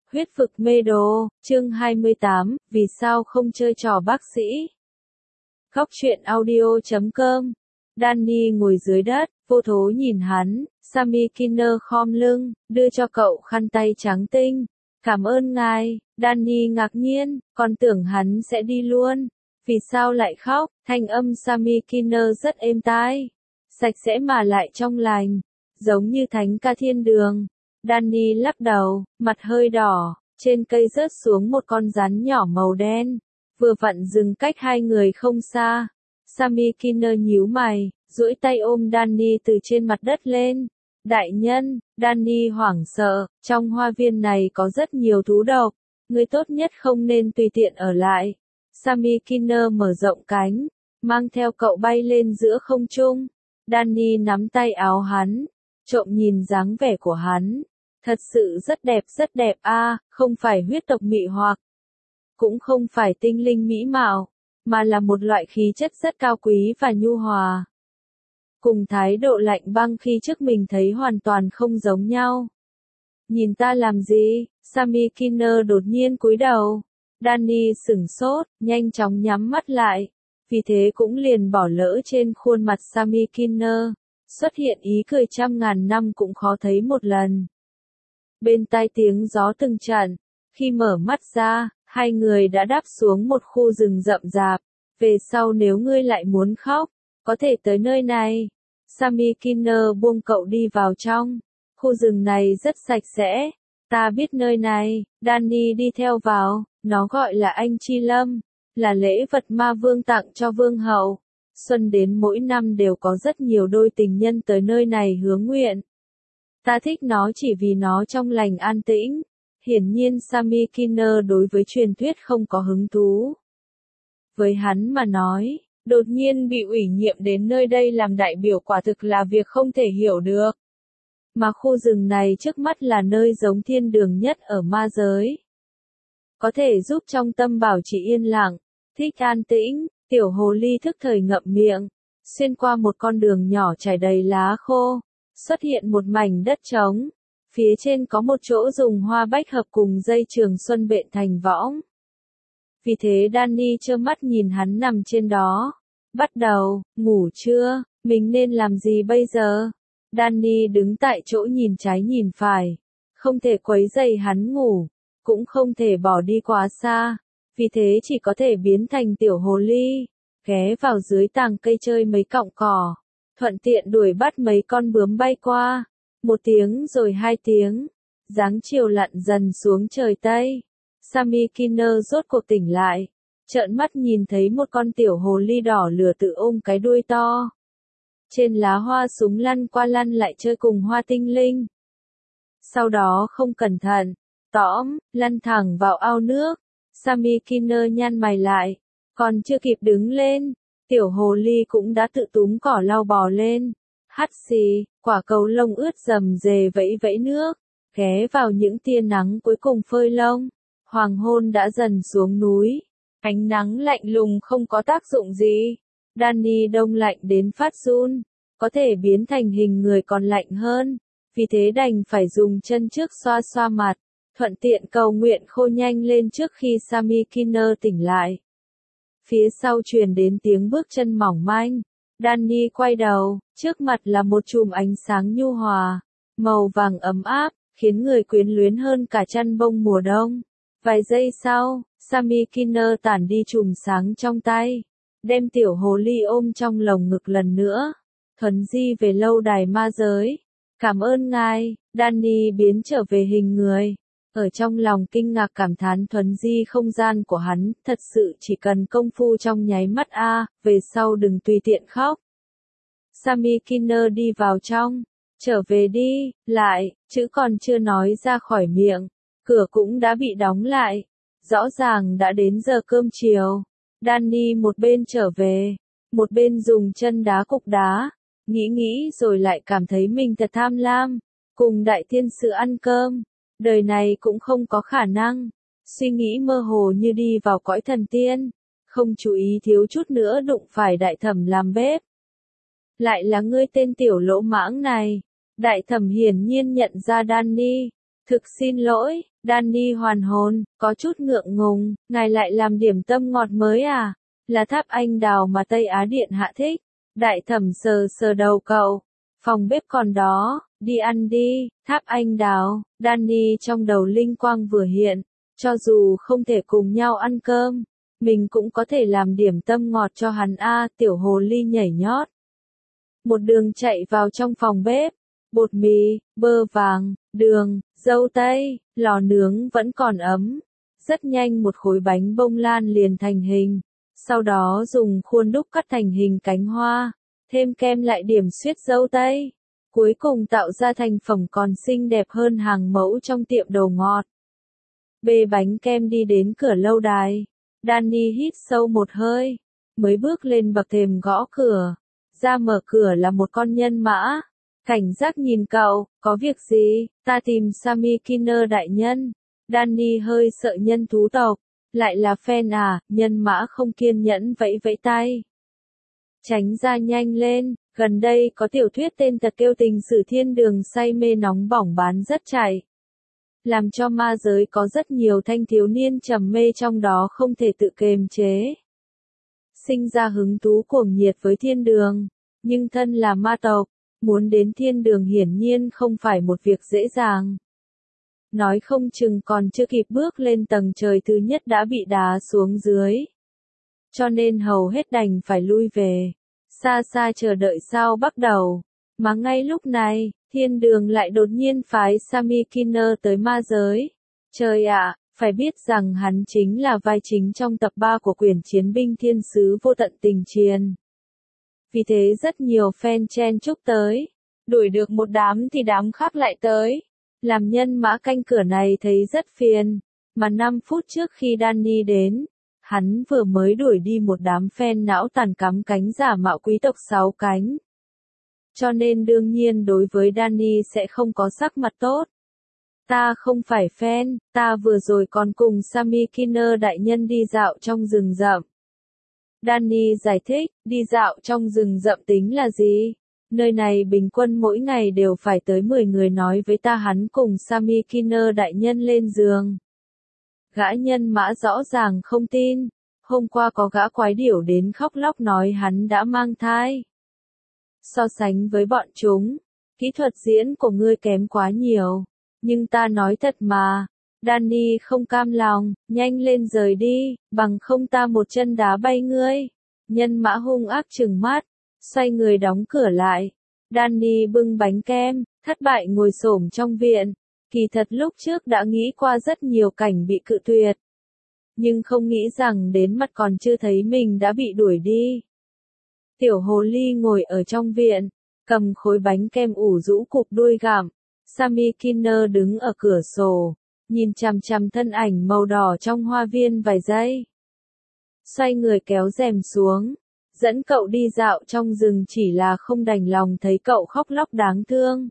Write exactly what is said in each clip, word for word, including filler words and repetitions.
Huyết vực mê đồ, chương hai mươi tám, vì sao không chơi trò bác sĩ? Góc truyện audio chấm com. Danny ngồi dưới đất, vô thố nhìn hắn, Sammy Kinner khom lưng, đưa cho cậu khăn tay trắng tinh. Cảm ơn ngài, Danny ngạc nhiên, còn tưởng hắn sẽ đi luôn. Vì sao lại khóc? Thanh âm Sammy Kinner rất êm tai, sạch sẽ mà lại trong lành, giống như thánh ca thiên đường. Danny lắc đầu, mặt hơi đỏ, trên cây rớt xuống một con rắn nhỏ màu đen, vừa vặn dừng cách hai người không xa. Sammy Kinner nhíu mày, duỗi tay ôm Danny từ trên mặt đất lên. Đại nhân, Danny hoảng sợ, trong hoa viên này có rất nhiều thú độc, ngươi tốt nhất không nên tùy tiện ở lại. Sammy Kinner mở rộng cánh, mang theo cậu bay lên giữa không trung. Danny nắm tay áo hắn, trộm nhìn dáng vẻ của hắn. Thật sự rất đẹp rất đẹp a, à, không phải huyết tộc mị hoặc, cũng không phải tinh linh mỹ mạo, mà là một loại khí chất rất cao quý và nhu hòa. Cùng thái độ lạnh băng khi trước mình thấy hoàn toàn không giống nhau. Nhìn ta làm gì? Sammy Kinner đột nhiên cúi đầu. Danny sửng sốt, nhanh chóng nhắm mắt lại. Vì thế cũng liền bỏ lỡ trên khuôn mặt Sammy Kinner xuất hiện ý cười trăm ngàn năm cũng khó thấy một lần. Bên tai tiếng gió từng trận, khi mở mắt ra, hai người đã đáp xuống một khu rừng rậm rạp. Về sau nếu ngươi lại muốn khóc, có thể tới nơi này. Sammy Kinner buông cậu đi vào trong. Khu rừng này rất sạch sẽ. Ta biết nơi này. Danny đi theo vào. Nó gọi là anh Chi Lâm, là lễ vật ma vương tặng cho vương hậu. Xuân đến mỗi năm đều có rất nhiều đôi tình nhân tới nơi này hướng nguyện. Ta thích nó chỉ vì nó trong lành an tĩnh. Hiển nhiên Sammy Kinner đối với truyền thuyết không có hứng thú. Với hắn mà nói, đột nhiên bị ủy nhiệm đến nơi đây làm đại biểu quả thực là việc không thể hiểu được. Mà khu rừng này trước mắt là nơi giống thiên đường nhất ở ma giới. Có thể giúp trong tâm bảo trì yên lặng, thích an tĩnh. Tiểu hồ ly thức thời ngậm miệng, xuyên qua một con đường nhỏ trải đầy lá khô, xuất hiện một mảnh đất trống. Phía trên có một chỗ dùng hoa bách hợp cùng dây trường xuân bện thành võng. Vì thế Danny trơ mắt nhìn hắn nằm trên đó. Bắt đầu, ngủ chưa? Mình nên làm gì bây giờ? Danny đứng tại chỗ nhìn trái nhìn phải. Không thể quấy rầy hắn ngủ, cũng không thể bỏ đi quá xa. Vì thế chỉ có thể biến thành tiểu hồ ly, ghé vào dưới tàng cây chơi mấy cọng cỏ, thuận tiện đuổi bắt mấy con bướm bay qua. Một tiếng rồi hai tiếng, dáng chiều lặn dần xuống trời Tây. Sammy Kinner rốt cuộc tỉnh lại, trợn mắt nhìn thấy một con tiểu hồ ly đỏ lửa tự ôm cái đuôi to. Trên lá hoa súng lăn qua lăn lại chơi cùng hoa tinh linh. Sau đó không cẩn thận, tõm, lăn thẳng vào ao nước. Sammy Kinner nhăn mày lại, còn chưa kịp đứng lên, tiểu hồ ly cũng đã tự túm cỏ lau bò lên. Hắt xì, quả cầu lông ướt rầm rề vẫy vẫy nước, ghé vào những tia nắng cuối cùng phơi lông. Hoàng hôn đã dần xuống núi, ánh nắng lạnh lùng không có tác dụng gì. Danny đông lạnh đến phát run, có thể biến thành hình người còn lạnh hơn, vì thế đành phải dùng chân trước xoa xoa mặt. Thuận tiện cầu nguyện khô nhanh lên trước khi Sammy Kinner tỉnh lại. Phía sau truyền đến tiếng bước chân mỏng manh. Danny quay đầu, trước mặt là một chùm ánh sáng nhu hòa, màu vàng ấm áp, khiến người quyến luyến hơn cả chăn bông mùa đông. Vài giây sau, Sammy Kinner tản đi chùm sáng trong tay, đem tiểu hồ ly ôm trong lồng ngực lần nữa. Thuấn di về lâu đài ma giới. Cảm ơn ngài. Danny biến trở về hình người. Ở trong lòng kinh ngạc cảm thán thuấn di không gian của hắn, thật sự chỉ cần công phu trong nháy mắt a, à, về sau đừng tùy tiện khóc. Sammy Kinner đi vào trong, trở về đi, lại, chữ còn chưa nói ra khỏi miệng, cửa cũng đã bị đóng lại, rõ ràng đã đến giờ cơm chiều. Danny một bên trở về, một bên dùng chân đá cục đá, nghĩ nghĩ rồi lại cảm thấy mình thật tham lam, cùng đại thiên sử ăn cơm. Đời này cũng không có khả năng. Suy nghĩ mơ hồ như đi vào cõi thần tiên. Không chú ý thiếu chút nữa đụng phải đại thẩm làm bếp. Lại là ngươi tên tiểu lỗ mãng này. Đại thẩm hiển nhiên nhận ra Danny. Thực xin lỗi, Danny hoàn hồn, có chút ngượng ngùng, ngài lại làm điểm tâm ngọt mới à? Là tháp anh đào mà Tây Á Điện hạ thích. Đại thẩm sờ sờ đầu cậu. Phòng bếp còn đó, đi ăn đi, tháp anh đào. Danny trong đầu linh quang vừa hiện, cho dù không thể cùng nhau ăn cơm, mình cũng có thể làm điểm tâm ngọt cho hắn a. Tiểu hồ ly nhảy nhót. Một đường chạy vào trong phòng bếp, bột mì, bơ vàng, đường, dâu tây, lò nướng vẫn còn ấm. Rất nhanh một khối bánh bông lan liền thành hình, sau đó dùng khuôn đúc cắt thành hình cánh hoa, thêm kem lại điểm xuyết dâu tây. Cuối cùng tạo ra thành phẩm còn xinh đẹp hơn hàng mẫu trong tiệm đồ ngọt. Bê bánh kem đi đến cửa lâu đài. Danny hít sâu một hơi, mới bước lên bậc thềm gõ cửa. Ra mở cửa là một con nhân mã. Cảnh giác nhìn cậu, có việc gì? Ta tìm Sammy Kinner đại nhân. Danny hơi sợ nhân thú tộc. Lại là fan à? Nhân mã không kiên nhẫn vẫy vẫy tay. Tránh ra nhanh lên, gần đây có tiểu thuyết tên Tật Kêu Tình Sử Thiên Đường say mê nóng bỏng bán rất chạy. Làm cho ma giới có rất nhiều thanh thiếu niên trầm mê trong đó không thể tự kiềm chế. Sinh ra hứng thú cuồng nhiệt với thiên đường, nhưng thân là ma tộc, muốn đến thiên đường hiển nhiên không phải một việc dễ dàng. Nói không chừng còn chưa kịp bước lên tầng trời thứ nhất đã bị đá xuống dưới. Cho nên hầu hết đành phải lui về, xa xa chờ đợi sao bắt đầu. Mà ngay lúc này, thiên đường lại đột nhiên phái Sammy Kinner tới ma giới. Trời ạ, phải biết rằng hắn chính là vai chính trong tập ba của quyển Chiến binh Thiên sứ Vô tận tình triền. Vì thế rất nhiều fan chen chúc tới. Đuổi được một đám thì đám khác lại tới. Làm nhân mã canh cửa này thấy rất phiền. Mà năm phút trước khi Danny đến, hắn vừa mới đuổi đi một đám fan não tàn cắm cánh giả mạo quý tộc sáu cánh. Cho nên đương nhiên đối với Danny sẽ không có sắc mặt tốt. Ta không phải fan, ta vừa rồi còn cùng Sammy Kinner đại nhân đi dạo trong rừng rậm. Danny giải thích, đi dạo trong rừng rậm tính là gì? Nơi này bình quân mỗi ngày đều phải tới mười người nói với ta hắn cùng Sammy Kinner đại nhân lên giường. Gã nhân mã rõ ràng không tin. Hôm qua có gã quái điểu đến khóc lóc nói hắn đã mang thai. So sánh với bọn chúng, kỹ thuật diễn của ngươi kém quá nhiều. Nhưng ta nói thật mà. Danny không cam lòng, nhanh lên rời đi, bằng không ta một chân đá bay ngươi. Nhân mã hung ác trừng mắt, xoay người đóng cửa lại. Danny bưng bánh kem, thất bại ngồi xổm trong viện. Kỳ thật lúc trước đã nghĩ qua rất nhiều cảnh bị cự tuyệt. Nhưng không nghĩ rằng đến mặt còn chưa thấy mình đã bị đuổi đi. Tiểu hồ ly ngồi ở trong viện, cầm khối bánh kem ủ rũ cụp đuôi gặm. Sammy Kinner đứng ở cửa sổ, nhìn chằm chằm thân ảnh màu đỏ trong hoa viên vài giây. Xoay người kéo rèm xuống, dẫn cậu đi dạo trong rừng chỉ là không đành lòng thấy cậu khóc lóc đáng thương.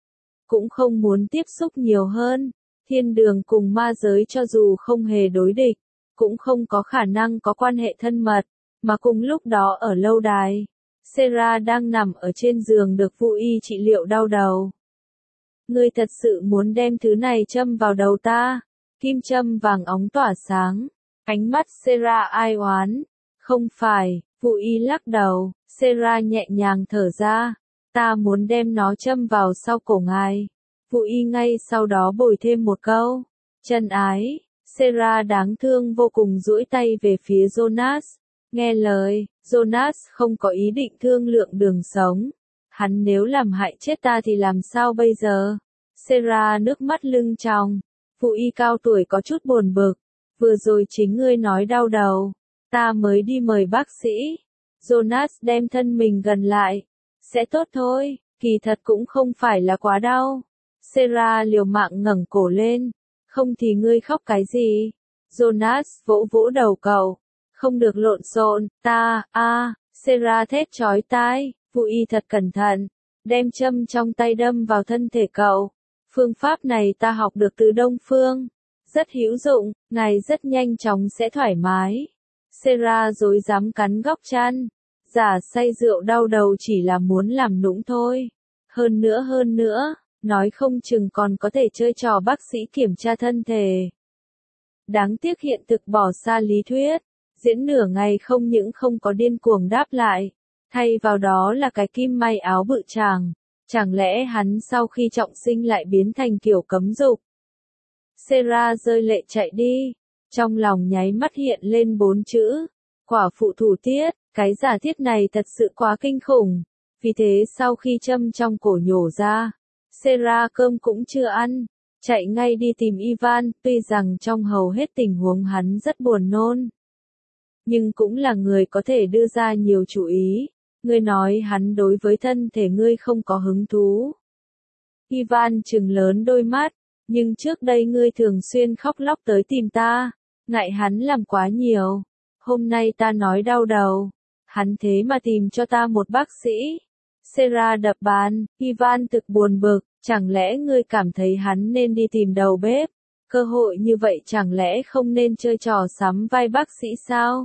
Cũng không muốn tiếp xúc nhiều hơn, thiên đường cùng ma giới cho dù không hề đối địch, cũng không có khả năng có quan hệ thân mật, mà cùng lúc đó ở lâu đài, Sarah đang nằm ở trên giường được Vu Y trị liệu đau đầu. Ngươi thật sự muốn đem thứ này châm vào đầu ta? Kim châm vàng óng tỏa sáng, ánh mắt Sarah ai oán. Không phải, Vu Y lắc đầu, Sarah nhẹ nhàng thở ra. Ta muốn đem nó châm vào sau cổ ngài. Vu Y ngay sau đó bồi thêm một câu. Chân ái, Sarah đáng thương vô cùng duỗi tay về phía Jonas. Nghe lời, Jonas không có ý định thương lượng đường sống. Hắn nếu làm hại chết ta thì làm sao bây giờ? Sarah nước mắt lưng tròng. Vu Y cao tuổi có chút buồn bực. Vừa rồi chính ngươi nói đau đầu. Ta mới đi mời bác sĩ. Jonas đem thân mình gần lại. Sẽ tốt thôi, kỳ thật cũng không phải là quá đau. Sarah liều mạng ngẩng cổ lên. Không thì ngươi khóc cái gì? Jonas vỗ vỗ đầu cậu. Không được lộn xộn, ta, a, à, Sarah thét chói tai. Vu Y thật cẩn thận, đem châm trong tay đâm vào thân thể cậu. Phương pháp này ta học được từ Đông Phương. Rất hữu dụng, ngài rất nhanh chóng sẽ thoải mái. Sarah rối rắm cắn góc chăn. Giả say rượu đau đầu chỉ là muốn làm nũng thôi. Hơn nữa hơn nữa, nói không chừng còn có thể chơi trò bác sĩ kiểm tra thân thể. Đáng tiếc hiện thực bỏ xa lý thuyết, diễn nửa ngày không những không có điên cuồng đáp lại, thay vào đó là cái kim may áo bự chàng, chẳng lẽ hắn sau khi trọng sinh lại biến thành kiểu cấm dục. Sarah rơi lệ chạy đi, trong lòng nháy mắt hiện lên bốn chữ, quả phụ thủ tiết, cái giả thiết này thật sự quá kinh khủng, vì thế sau khi châm trong cổ nhổ ra, Sarah cơm cũng chưa ăn, chạy ngay đi tìm Ivan, tuy rằng trong hầu hết tình huống hắn rất buồn nôn, nhưng cũng là người có thể đưa ra nhiều chủ ý. Ngươi nói hắn đối với thân thể ngươi không có hứng thú. Ivan trừng lớn đôi mắt, nhưng trước đây ngươi thường xuyên khóc lóc tới tìm ta, ngại hắn làm quá nhiều. Hôm nay ta nói đau đầu, hắn thế mà tìm cho ta một bác sĩ. Sarah đập bàn, Ivan thực buồn bực, chẳng lẽ ngươi cảm thấy hắn nên đi tìm đầu bếp? Cơ hội như vậy chẳng lẽ không nên chơi trò sắm vai bác sĩ sao?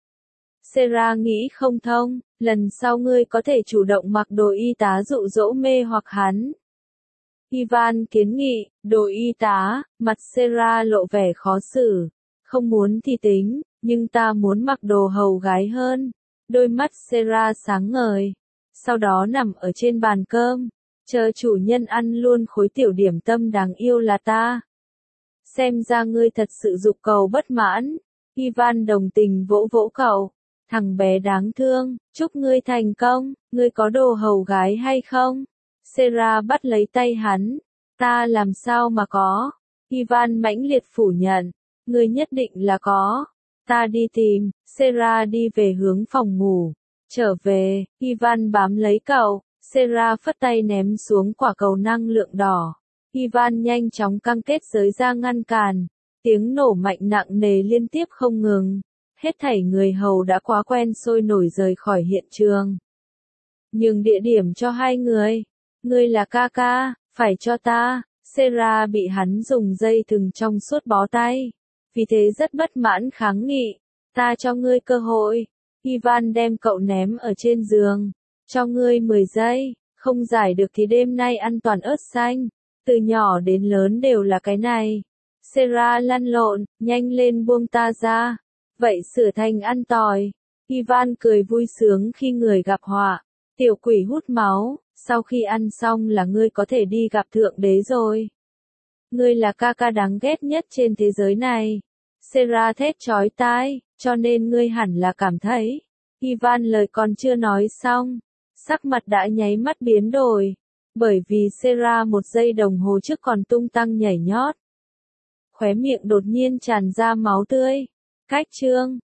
Sarah nghĩ không thông, lần sau ngươi có thể chủ động mặc đồ y tá dụ dỗ mê hoặc hắn. Ivan kiến nghị, đồ y tá, mặt Sarah lộ vẻ khó xử, không muốn thì tính, nhưng ta muốn mặc đồ hầu gái hơn. Đôi mắt Sarah sáng ngời, sau đó nằm ở trên bàn cơm, chờ chủ nhân ăn luôn khối tiểu điểm tâm đáng yêu là ta. Xem ra ngươi thật sự dục cầu bất mãn. Ivan đồng tình vỗ vỗ cậu. Thằng bé đáng thương, chúc ngươi thành công, ngươi có đồ hầu gái hay không? Sarah bắt lấy tay hắn, ta làm sao mà có? Ivan mãnh liệt phủ nhận, ngươi nhất định là có. Ta đi tìm, Sarah đi về hướng phòng ngủ. Trở về, Ivan bám lấy cậu, Sarah phất tay ném xuống quả cầu năng lượng đỏ. Ivan nhanh chóng căng kết giới ra ngăn cản, tiếng nổ mạnh nặng nề liên tiếp không ngừng. Hết thảy người hầu đã quá quen sôi nổi rời khỏi hiện trường. Nhưng địa điểm cho hai người, ngươi là ca ca, phải cho ta. Sarah bị hắn dùng dây thừng trong suốt bó tay, vì thế rất bất mãn kháng nghị, ta cho ngươi cơ hội. Ivan đem cậu ném ở trên giường, cho ngươi mười giây, không giải được thì đêm nay ăn toàn ớt xanh, từ nhỏ đến lớn đều là cái này. Sarah lăn lộn, nhanh lên buông ta ra. Vậy sửa thành ăn tỏi. Ivan cười vui sướng khi người gặp họa. Tiểu quỷ hút máu, sau khi ăn xong là ngươi có thể đi gặp thượng đế rồi. Ngươi là ca ca đáng ghét nhất trên thế giới này. Sarah thét chói tai, cho nên ngươi hẳn là cảm thấy. Ivan lời còn chưa nói xong, sắc mặt đã nháy mắt biến đổi. Bởi vì Sarah một giây đồng hồ trước còn tung tăng nhảy nhót. Khóe miệng đột nhiên tràn ra máu tươi. Cách chương